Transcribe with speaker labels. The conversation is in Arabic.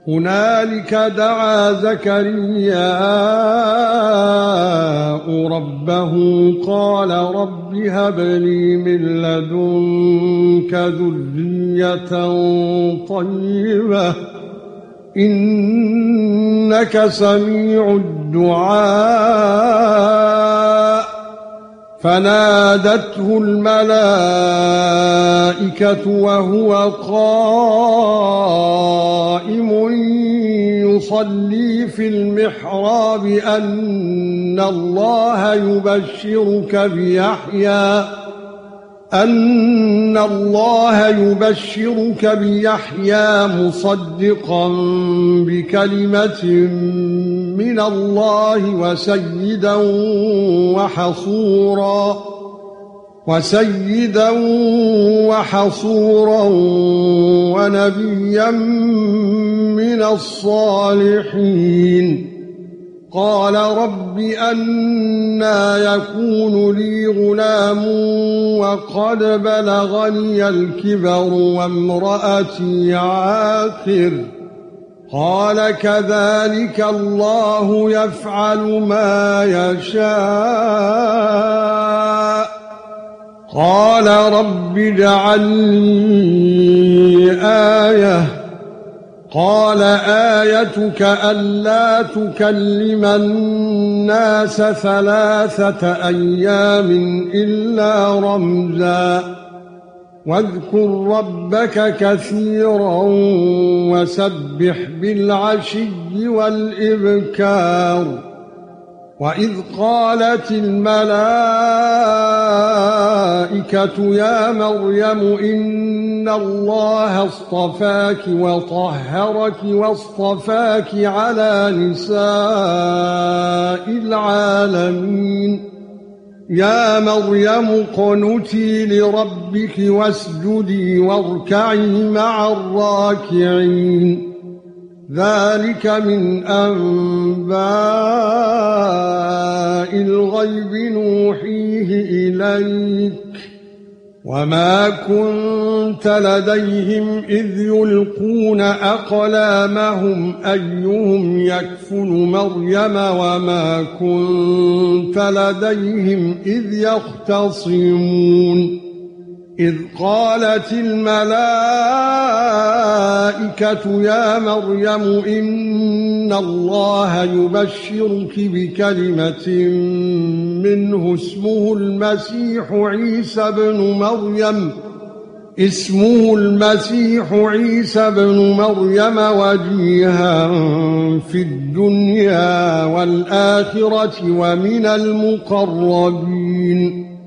Speaker 1: هنالك دعا زكرياء ربه قال رب هب لي من لدنك ذرية طيبة إنك سميع الدعاء فنادته الملائكة وهو قائم يصلي في المحراب أن الله يبشرك بيحيى مصدقا بكلمة من الله وسيدا وحصورا ونبيا من الصالحين قال رب أنى يكون لي غلام وقد بلغني الكبر وامرأتي عاقر قال كذلك الله يفعل ما يشاء قال رب اجعل لي آية قال آيتك ألا تكلم الناس 3 أيام إلا رمزا واذكر ربك كثيرا وسبح بالعشي والإبكار وإذ قالت الملائكة يا مريم إن الله اصطفاك وطهرك واصطفاك على نساء العالمين يا مريم اقنتي لربك واسجدي واركعي مع الراكعين ذلك من أنباء الغيب نوحيه إليك وما كنت لديهم إذ يلقون أقلامهم أيهم يكفل مريم وما كنت لديهم إذ يختصمون إذ قالت الملائكة يا مريم إن الله يبشرك بكلمة منه اسمه المسيح عيسى بن مريم وجيها في الدنيا والآخرة ومن المقربين